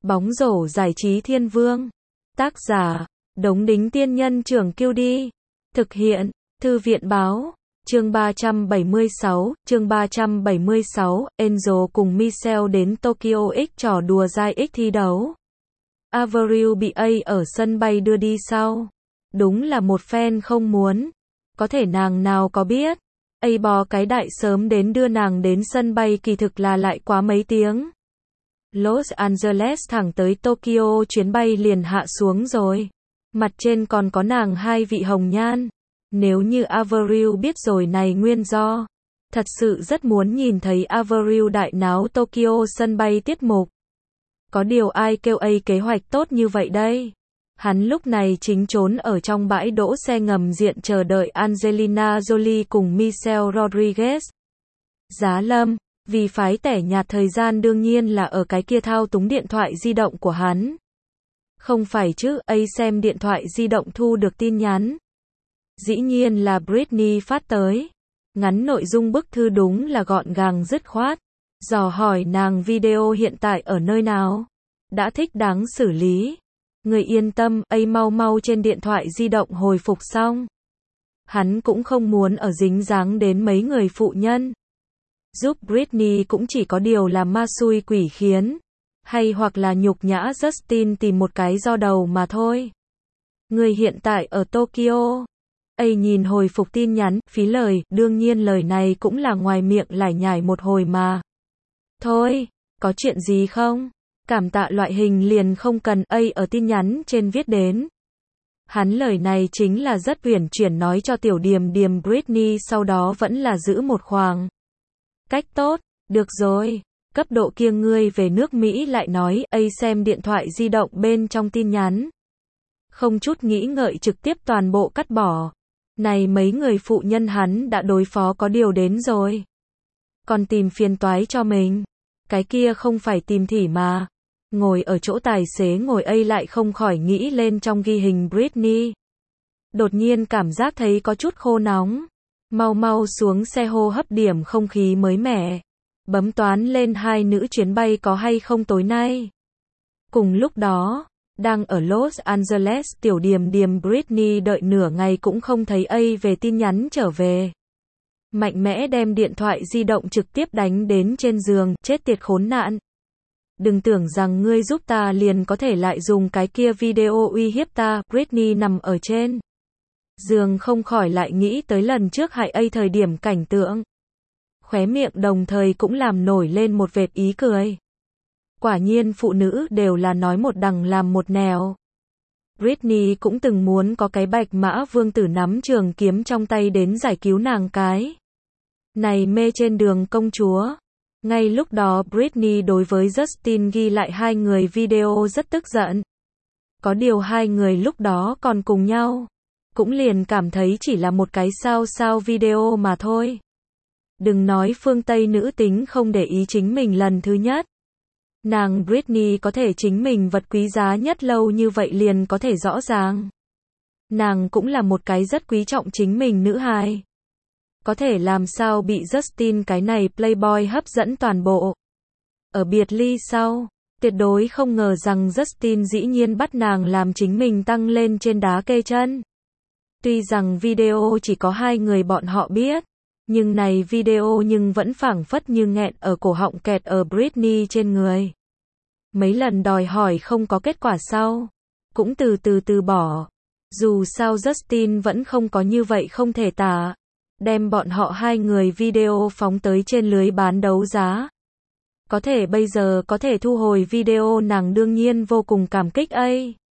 Bóng rổ giải trí thiên vương. Tác giả, Đống Đính Tiên Nhân Trưởng Kiêu Đi. Thực hiện, Thư viện Báo. Chương 376, Angel cùng Michelle đến Tokyo X trò đùa dai X thi đấu. Avril bị A ở sân bay đưa đi sau. Đúng là một fan không muốn. Có thể nàng nào có biết. A bò cái đại sớm đến đưa nàng đến sân bay kỳ thực là lại quá mấy tiếng. Los Angeles thẳng tới Tokyo chuyến bay liền hạ xuống rồi. Mặt trên còn có nàng hai vị hồng nhan. Nếu như Avril biết rồi này nguyên do. Thật sự rất muốn nhìn thấy Avril đại náo Tokyo sân bay tiết mục. Có điều ai kêu A kế hoạch tốt như vậy đây? Hắn lúc này chính trốn ở trong bãi đỗ xe ngầm diện chờ đợi Angelina Jolie cùng Michelle Rodriguez. Giá lâm, vì phái tẻ nhạt thời gian đương nhiên là ở cái kia thao túng điện thoại di động của hắn. Không phải chứ, A xem điện thoại di động thu được tin nhắn. Dĩ nhiên là Britney phát tới. Ngắn nội dung bức thư đúng là gọn gàng dứt khoát. Dò hỏi nàng video hiện tại ở nơi nào. Đã thích đáng xử lý. Người yên tâm, A mau mau trên điện thoại di động hồi phục xong. Hắn cũng không muốn ở dính dáng đến mấy người phụ nhân. Giúp Britney cũng chỉ có điều là ma xui quỷ khiến. Hay hoặc là nhục nhã Justin tìm một cái do đầu mà thôi. Người hiện tại ở Tokyo. A nhìn hồi phục tin nhắn, phí lời, đương nhiên lời này cũng là ngoài miệng lải nhải một hồi mà. Thôi, có chuyện gì không? Cảm tạ loại hình liền không cần. A ở tin nhắn trên viết đến. Hắn lời này chính là rất uyển chuyển nói cho tiểu điềm điềm Britney sau đó vẫn là giữ một khoảng cách tốt. Được rồi, cấp độ kia ngươi về nước Mỹ lại nói. A xem điện thoại di động bên trong tin nhắn. Không chút nghĩ ngợi trực tiếp toàn bộ cắt bỏ. Này mấy người phụ nhân hắn đã đối phó có điều đến rồi. Còn tìm phiền toái cho mình. Cái kia không phải tìm thỉ mà. Ngồi ở chỗ tài xế ngồi A lại không khỏi nghĩ lên trong ghi hình Britney. Đột nhiên cảm giác thấy có chút khô nóng. Mau mau xuống xe hô hấp điểm không khí mới mẻ. Bấm toán lên hai nữ chuyến bay có hay không tối nay. Cùng lúc đó, đang ở Los Angeles tiểu điềm điềm Britney đợi nửa ngày cũng không thấy A về tin nhắn trở về. Mạnh mẽ đem điện thoại di động trực tiếp đánh đến trên giường, chết tiệt khốn nạn. Đừng tưởng rằng ngươi giúp ta liền có thể lại dùng cái kia video uy hiếp ta. Britney nằm ở trên giường không khỏi lại nghĩ tới lần trước hại A thời điểm cảnh tượng. Khóe miệng đồng thời cũng làm nổi lên một vệt ý cười. Quả nhiên phụ nữ đều là nói một đằng làm một nẻo. Britney cũng từng muốn có cái bạch mã vương tử nắm trường kiếm trong tay đến giải cứu nàng cái này mê trên đường công chúa. Ngay lúc đó Britney đối với Justin ghi lại hai người video rất tức giận. Có điều hai người lúc đó còn cùng nhau. Cũng liền cảm thấy chỉ là một cái sao video mà thôi. Đừng nói phương Tây nữ tính không để ý chính mình lần thứ nhất. Nàng Britney có thể chính mình vật quý giá nhất lâu như vậy liền có thể rõ ràng. Nàng cũng là một cái rất quý trọng chính mình nữ hài. Có thể làm sao bị Justin cái này playboy hấp dẫn toàn bộ. Ở biệt ly sau, tuyệt đối không ngờ rằng Justin dĩ nhiên bắt nàng làm chính mình tăng lên trên đá kê chân. Tuy rằng video chỉ có hai người bọn họ biết. Nhưng này video nhưng vẫn phảng phất như nghẹn ở cổ họng kẹt ở Britney trên người. Mấy lần đòi hỏi không có kết quả sau. Cũng từ bỏ. Dù sao Justin vẫn không có như vậy không thể tả. Đem bọn họ hai người video phóng tới trên lưới bán đấu giá. Có thể bây giờ có thể thu hồi video nàng đương nhiên vô cùng cảm kích A.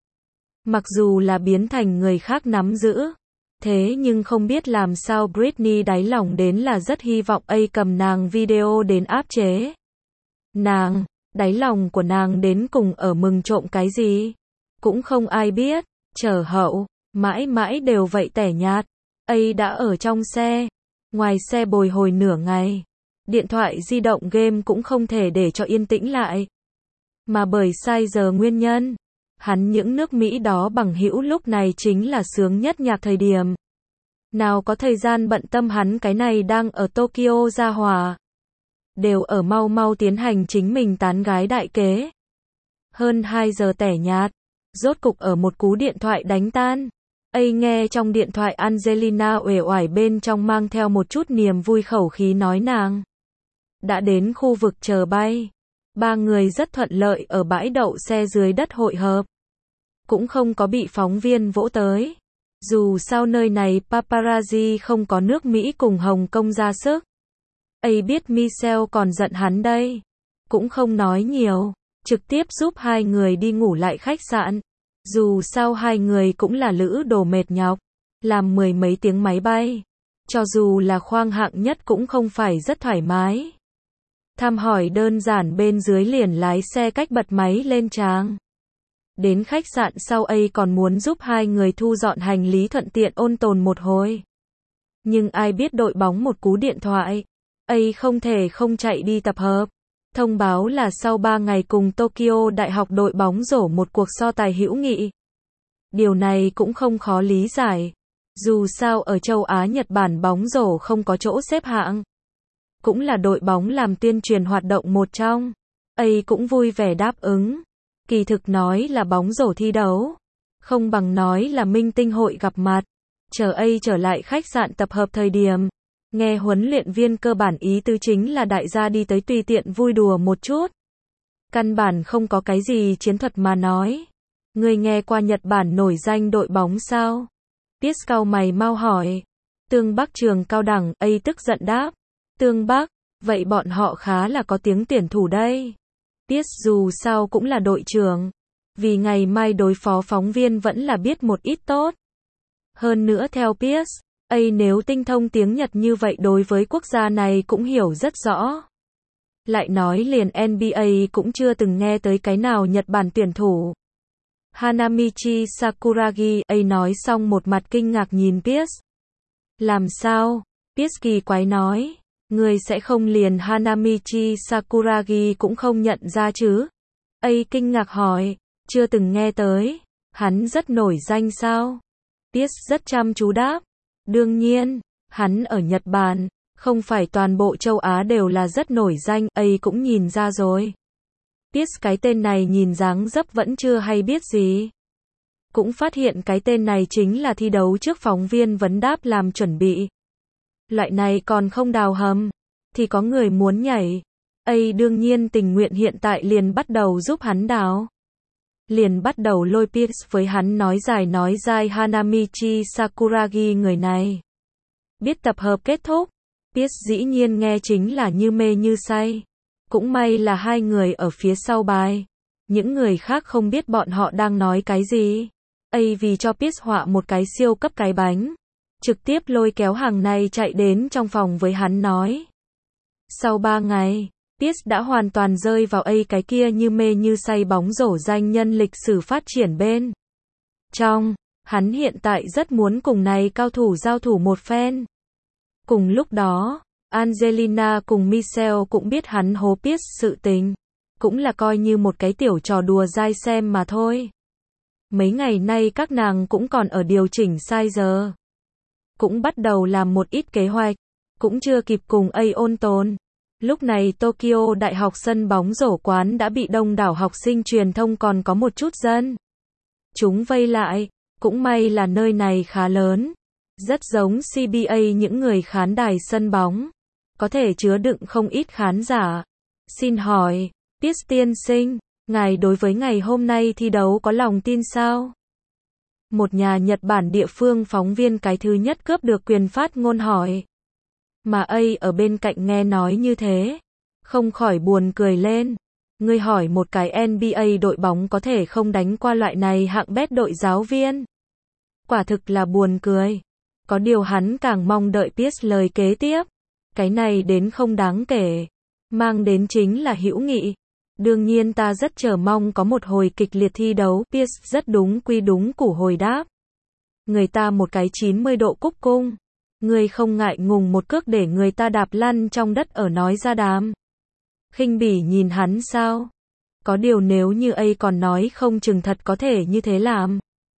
Mặc dù là biến thành người khác nắm giữ. Thế nhưng không biết làm sao Britney đáy lòng đến là rất hy vọng A cầm nàng video đến áp chế. Nàng, đáy lòng của nàng đến cùng ở mừng trộm cái gì? Cũng không ai biết, chờ hậu, mãi mãi đều vậy tẻ nhạt. A đã ở trong xe, ngoài xe bồi hồi nửa ngày. Điện thoại di động game cũng không thể để cho yên tĩnh lại. Mà bởi sai giờ nguyên nhân. Hắn những nước Mỹ đó bằng hữu lúc này chính là sướng nhất nhạc thời điểm. Nào có thời gian bận tâm hắn cái này đang ở Tokyo ra hòa. Đều ở mau mau tiến hành chính mình tán gái đại kế. Hơn 2 giờ tẻ nhạt. Rốt cục ở một cú điện thoại đánh tan. Nghe trong điện thoại Angelina uể oải bên trong mang theo một chút niềm vui khẩu khí nói nàng đã đến khu vực chờ bay. Ba người rất thuận lợi ở bãi đậu xe dưới đất hội hợp. Cũng không có bị phóng viên vỗ tới. Dù sao nơi này paparazzi không có nước Mỹ cùng Hồng Kông ra sức. Biết Michelle còn giận hắn đây. Cũng không nói nhiều. Trực tiếp giúp hai người đi ngủ lại khách sạn. Dù sao hai người cũng là lữ đồ mệt nhọc. Làm 10 mấy tiếng máy bay. Cho dù là khoang hạng nhất cũng không phải rất thoải mái. Thăm hỏi đơn giản bên dưới liền lái xe cách bật máy lên tràng. Đến khách sạn sau còn muốn giúp hai người thu dọn hành lý thuận tiện ôn tồn một hồi. Nhưng ai biết đội bóng một cú điện thoại. Không thể không chạy đi tập hợp. Thông báo là sau 3 ngày cùng Tokyo Đại học đội bóng rổ một cuộc so tài hữu nghị. Điều này cũng không khó lý giải. Dù sao ở châu Á Nhật Bản bóng rổ không có chỗ xếp hạng. Cũng là đội bóng làm tuyên truyền hoạt động một trong. Cũng vui vẻ đáp ứng. Kỳ thực nói là bóng rổ thi đấu. Không bằng nói là minh tinh hội gặp mặt. Chờ trở lại khách sạn tập hợp thời điểm. Nghe huấn luyện viên cơ bản ý tứ chính là đại gia đi tới tùy tiện vui đùa một chút. Căn bản không có cái gì chiến thuật mà nói. Người nghe qua Nhật Bản nổi danh đội bóng sao? Tiết cau mày mau hỏi. Tương Bắc trường cao đẳng, tức giận đáp. Tương Bắc, vậy bọn họ khá là có tiếng tuyển thủ đây. Tiết dù sao cũng là đội trưởng. Vì ngày mai đối phó phóng viên vẫn là biết một ít tốt. Hơn nữa theo Pierce, nếu tinh thông tiếng Nhật như vậy đối với quốc gia này cũng hiểu rất rõ. Lại nói liền NBA cũng chưa từng nghe tới cái nào Nhật Bản tuyển thủ. Hanamichi Sakuragi, nói xong một mặt kinh ngạc nhìn Pierce. Làm sao? Pierce kỳ quái nói. Người sẽ không liền Hanamichi Sakuragi cũng không nhận ra chứ? Kinh ngạc hỏi. Chưa từng nghe tới. Hắn rất nổi danh sao? Pierce rất chăm chú đáp. Đương nhiên, hắn ở Nhật Bản, không phải toàn bộ châu Á đều là rất nổi danh, cũng nhìn ra rồi. Pierce cái tên này nhìn dáng dấp vẫn chưa hay biết gì. Cũng phát hiện cái tên này chính là thi đấu trước phóng viên vấn đáp làm chuẩn bị. Loại này còn không đào hầm, thì có người muốn nhảy. Đương nhiên tình nguyện hiện tại liền bắt đầu giúp hắn đào. Liền bắt đầu lôi Pierce với hắn nói dài Hanamichi Sakuragi người này. Biết tập hợp kết thúc, Pierce dĩ nhiên nghe chính là như mê như say. Cũng may là hai người ở phía sau bài. Những người khác không biết bọn họ đang nói cái gì. Vì cho Pierce họa một cái siêu cấp cái bánh. Trực tiếp lôi kéo hàng này chạy đến trong phòng với hắn nói. Sau 3 ngày, Pierce đã hoàn toàn rơi vào cái kia như mê như say bóng rổ danh nhân lịch sử phát triển bên trong. Hắn hiện tại rất muốn cùng này cao thủ giao thủ một phen. Cùng lúc đó, Angelina cùng Michelle cũng biết hắn hố Pierce sự tình. Cũng là coi như một cái tiểu trò đùa dai xem mà thôi. Mấy ngày nay các nàng cũng còn ở điều chỉnh sai giờ. Cũng bắt đầu làm một ít kế hoạch. Cũng chưa kịp cùng ôn tồn. Lúc này Tokyo Đại học sân bóng rổ quán đã bị đông đảo học sinh truyền thông còn có một chút dân. Chúng vây lại. Cũng may là nơi này khá lớn. Rất giống CBA những người khán đài sân bóng. Có thể chứa đựng không ít khán giả. Xin hỏi, Pierce tiên sinh, ngài đối với ngày hôm nay thi đấu có lòng tin sao? Một nhà Nhật Bản địa phương phóng viên cái thứ nhất cướp được quyền phát ngôn hỏi. Mà ở bên cạnh nghe nói như thế. Không khỏi buồn cười lên. Ngươi hỏi một cái NBA đội bóng có thể không đánh qua loại này hạng bét đội giáo viên. Quả thực là buồn cười. Có điều hắn càng mong đợi Pierce lời kế tiếp. Cái này đến không đáng kể. Mang đến chính là hữu nghị. Đương nhiên ta rất chờ mong có một hồi kịch liệt thi đấu. Pierce rất đúng quy đúng củ hồi đáp. Người ta một cái 90 độ cúc cung. Người không ngại ngùng một cước để người ta đạp lăn trong đất ở nói ra đám. Khinh bỉ nhìn hắn sao? Có điều nếu như còn nói không chừng thật có thể như thế làm.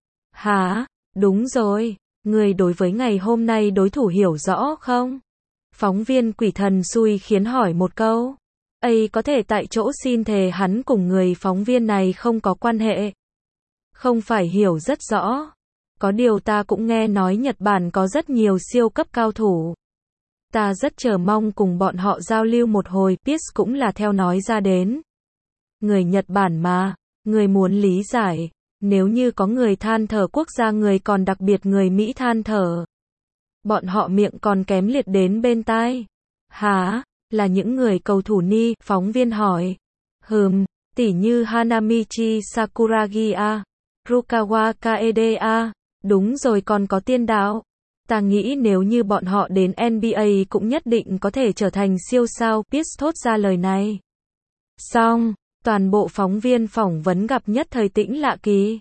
Hả? Đúng rồi. Người đối với ngày hôm nay đối thủ hiểu rõ không? Phóng viên quỷ thần xui khiến hỏi một câu. có thể tại chỗ xin thề hắn cùng người phóng viên này không có quan hệ. Không phải hiểu rất rõ. Có điều ta cũng nghe nói Nhật Bản có rất nhiều siêu cấp cao thủ. Ta rất chờ mong cùng bọn họ giao lưu một hồi, Pierce cũng là theo nói ra đến. Người Nhật Bản mà, người muốn lý giải, nếu như có người than thở quốc gia người còn đặc biệt người Mỹ than thở. Bọn họ miệng còn kém liệt đến bên tai. Hả, là những người cầu thủ ni, phóng viên hỏi. Tỉ như Hanamichi Sakuragi a, Rukawa Kaede a, đúng rồi còn có tiên đạo. Ta nghĩ nếu như bọn họ đến NBA cũng nhất định có thể trở thành siêu sao, Pierce thốt ra lời này. Xong, toàn bộ phóng viên phỏng vấn gặp nhất thời tĩnh lạ kỳ.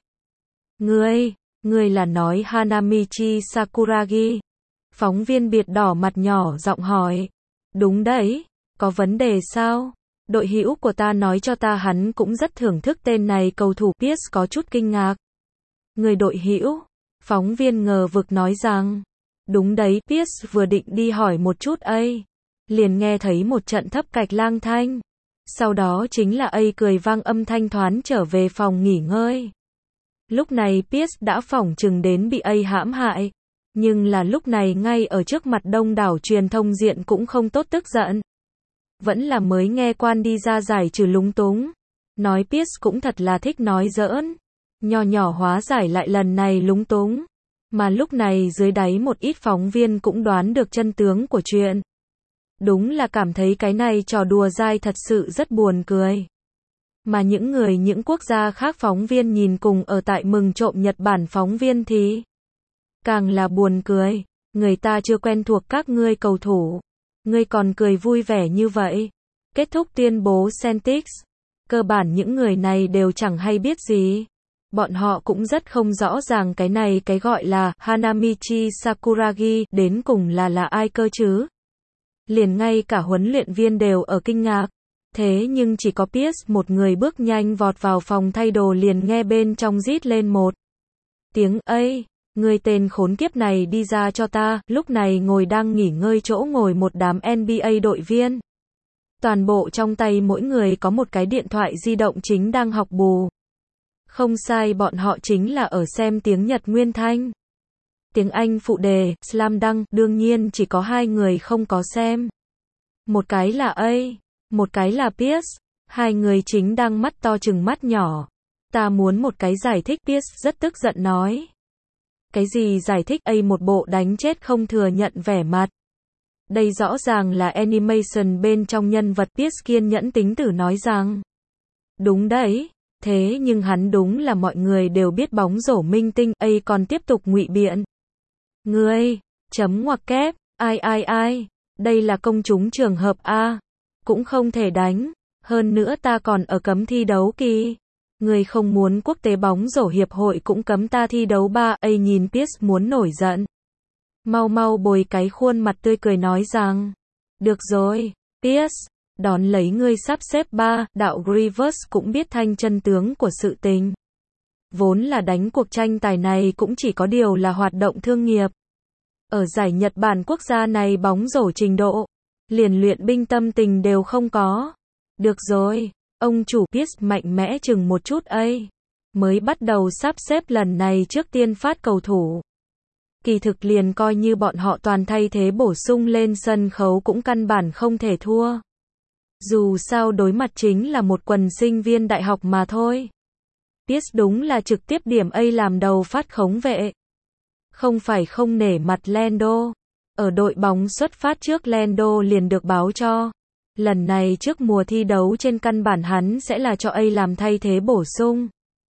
Ngươi là nói Hanamichi Sakuragi. Phóng viên biệt đỏ mặt nhỏ giọng hỏi. Đúng đấy, có vấn đề sao? Đội hữu của ta nói cho ta hắn cũng rất thưởng thức tên này cầu thủ, Pierce có chút kinh ngạc. Người đội hữu? Phóng viên ngờ vực nói rằng. Đúng đấy, Pierce vừa định đi hỏi một chút liền nghe thấy một trận thấp cạch lang thanh. Sau đó chính là cười vang âm thanh thoán trở về phòng nghỉ ngơi. Lúc này Pierce đã phỏng chừng đến bị hãm hại. Nhưng là lúc này ngay ở trước mặt đông đảo truyền thông diện cũng không tốt tức giận. Vẫn là mới nghe quan đi ra giải trừ lúng túng. Nói Pierce cũng thật là thích nói giỡn. Nho nhỏ hóa giải lại lần này lúng túng. Mà lúc này dưới đáy một ít phóng viên cũng đoán được chân tướng của chuyện. Đúng là cảm thấy cái này trò đùa dai thật sự rất buồn cười. Mà những quốc gia khác phóng viên nhìn cùng ở tại mừng trộm Nhật Bản phóng viên thì càng là buồn cười. Người ta chưa quen thuộc các ngươi cầu thủ. Ngươi còn cười vui vẻ như vậy. Kết thúc tuyên bố Celtics. Cơ bản những người này đều chẳng hay biết gì. Bọn họ cũng rất không rõ ràng cái gọi là Hanamichi Sakuragi đến cùng là ai cơ chứ. Liền ngay cả huấn luyện viên đều ở kinh ngạc. Thế nhưng chỉ có Pierce một người bước nhanh vọt vào phòng thay đồ liền nghe bên trong rít lên một tiếng người tên khốn kiếp này đi ra cho ta. Lúc này ngồi đang nghỉ ngơi chỗ ngồi một đám NBA đội viên. Toàn bộ trong tay mỗi người có một cái điện thoại di động chính đang học bù. Không sai, bọn họ chính là ở xem tiếng Nhật nguyên thanh. Tiếng Anh phụ đề, Slam Dunk, đương nhiên chỉ có hai người không có xem. Một cái là một cái là Pierce. Hai người chính đang mắt to chừng mắt nhỏ. Ta muốn một cái giải thích, Pierce rất tức giận nói. Cái gì giải thích? Một bộ đánh chết không thừa nhận vẻ mặt. Đây rõ ràng là animation bên trong nhân vật, Pierce kiên nhẫn tính tử nói rằng. Đúng đấy. Thế nhưng hắn đúng là mọi người đều biết bóng rổ minh tinh, còn tiếp tục ngụy biện. Ngươi, chấm ngoặc kép, ai, đây là công chúng trường hợp a, cũng không thể đánh, hơn nữa ta còn ở cấm thi đấu kỳ. Ngươi không muốn quốc tế bóng rổ hiệp hội cũng cấm ta thi đấu ba, nhìn Pierce muốn nổi giận. Mau bồi cái khuôn mặt tươi cười nói rằng, được rồi, Pierce. Đón lấy ngươi sắp xếp ba, đạo Rivers cũng biết thanh chân tướng của sự tình. Vốn là đánh cuộc tranh tài này cũng chỉ có điều là hoạt động thương nghiệp. Ở giải Nhật Bản quốc gia này bóng rổ trình độ, liền luyện binh tâm tình đều không có. Được rồi, ông chủ Pierce mạnh mẽ chừng một chút mới bắt đầu sắp xếp lần này trước tiên phát cầu thủ. Kỳ thực liền coi như bọn họ toàn thay thế bổ sung lên sân khấu cũng căn bản không thể thua. Dù sao đối mặt chính là một quần sinh viên đại học mà thôi. Pierce đúng là trực tiếp điểm làm đầu phát khống vệ. Không phải không nể mặt Lando. Ở đội bóng xuất phát trước Lando liền được báo cho. Lần này trước mùa thi đấu trên căn bản hắn sẽ là cho làm thay thế bổ sung.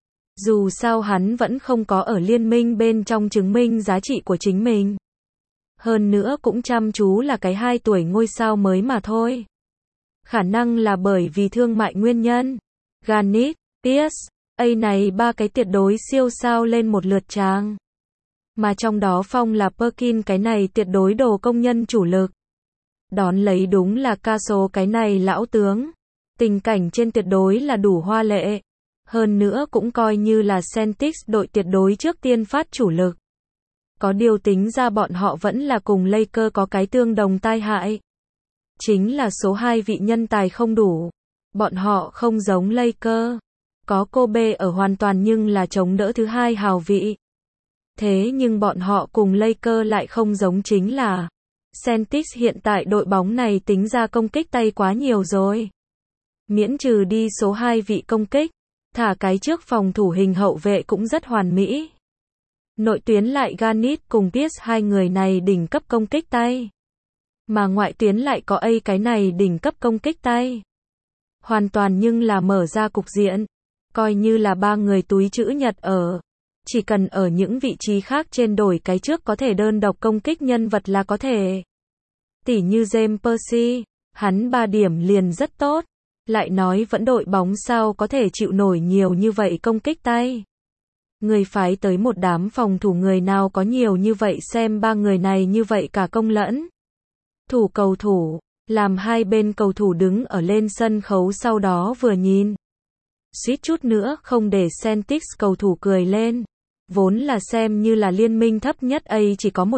Dù sao hắn vẫn không có ở liên minh bên trong chứng minh giá trị của chính mình. Hơn nữa cũng chăm chú là cái 2 tuổi ngôi sao mới mà thôi. Khả năng là bởi vì thương mại nguyên nhân. Garnett, Pierce, này ba cái tuyệt đối siêu sao lên một lượt trang. Mà trong đó Phong là Perkins cái này tuyệt đối đồ công nhân chủ lực. Đón lấy đúng là Caso cái này lão tướng. Tình cảnh trên tuyệt đối là đủ hoa lệ. Hơn nữa cũng coi như là Celtics đội tuyệt đối trước tiên phát chủ lực. Có điều tính ra bọn họ vẫn là cùng Lakers có cái tương đồng tai hại. Chính là số 2 vị nhân tài không đủ. Bọn họ không giống Lakers. Có Kobe ở hoàn toàn nhưng là chống đỡ thứ hai hào vị. Thế nhưng bọn họ cùng Lakers lại không giống chính là Celtics hiện tại đội bóng này tính ra công kích tay quá nhiều rồi. Miễn trừ đi số 2 vị công kích, thả cái trước phòng thủ hình hậu vệ cũng rất hoàn mỹ. Nội tuyến lại Garnett cùng Pierce hai người này đỉnh cấp công kích tay. Mà ngoại tuyến lại có A cái này đỉnh cấp công kích tay. Hoàn toàn nhưng là mở ra cục diện. Coi như là ba người túi chữ nhật ở. Chỉ cần ở những vị trí khác trên đổi cái trước có thể đơn độc công kích nhân vật là có thể. Tỉ như James Percy, hắn 3 điểm liền rất tốt. Lại nói vẫn đội bóng sao có thể chịu nổi nhiều như vậy công kích tay. Người phái tới một đám phòng thủ người nào có nhiều như vậy xem ba người này như vậy cả công lẫn. Thủ cầu thủ, làm hai bên cầu thủ đứng ở lên sân khấu sau đó vừa nhìn. Suýt chút nữa không để Celtics cầu thủ cười lên. Vốn là xem như là liên minh thấp nhất A chỉ có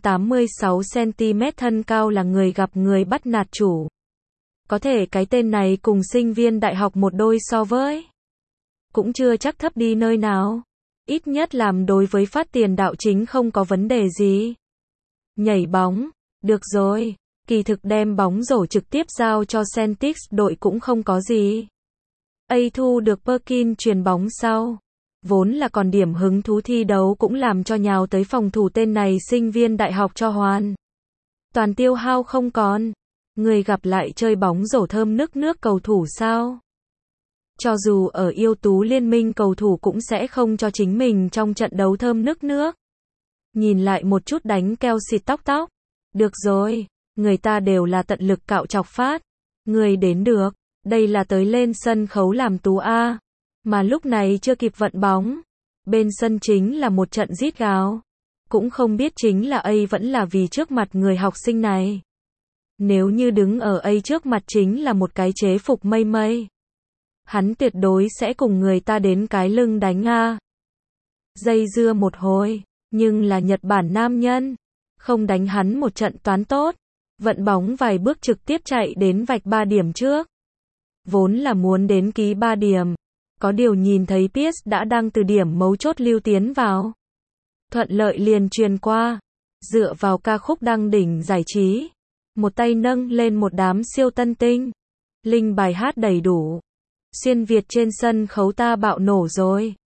186cm thân cao là người gặp người bắt nạt chủ. Có thể cái tên này cùng sinh viên đại học một đôi so với. Cũng chưa chắc thấp đi nơi nào. Ít nhất làm đối với phát tiền đạo chính không có vấn đề gì. Nhảy bóng. Được rồi. Kỳ thực đem bóng rổ trực tiếp giao cho Celtics đội cũng không có gì. A thu được Perkins chuyền bóng sau. Vốn là còn điểm hứng thú thi đấu cũng làm cho nhào tới phòng thủ tên này sinh viên đại học cho hoàn. Toàn tiêu hao không còn. Người gặp lại chơi bóng rổ thơm nước cầu thủ sao? Cho dù ở yêu tú liên minh cầu thủ cũng sẽ không cho chính mình trong trận đấu thơm nước. Nhìn lại một chút đánh keo xịt tóc. Được rồi, người ta đều là tận lực cạo chọc phát. Người đến được, đây là tới lên sân khấu làm tú A. Mà lúc này chưa kịp vận bóng. Bên sân chính là một trận rít gào. Cũng không biết chính là A vẫn là vì trước mặt người học sinh này. Nếu như đứng ở A trước mặt chính là một cái chế phục mây. Hắn tuyệt đối sẽ cùng người ta đến cái lưng đánh A. Dây dưa một hồi, nhưng là Nhật Bản nam nhân. Không đánh hắn một trận toán tốt. Vận bóng vài bước trực tiếp chạy đến vạch 3 điểm trước. Vốn là muốn đến ký 3 điểm. Có điều nhìn thấy Pierce đã đang từ điểm mấu chốt lưu tiến vào. Thuận lợi liền truyền qua. Dựa vào ca khúc đăng đỉnh giải trí. Một tay nâng lên một đám siêu tân tinh. Linh bài hát đầy đủ. Xuyên Việt trên sân khấu ta bạo nổ rồi.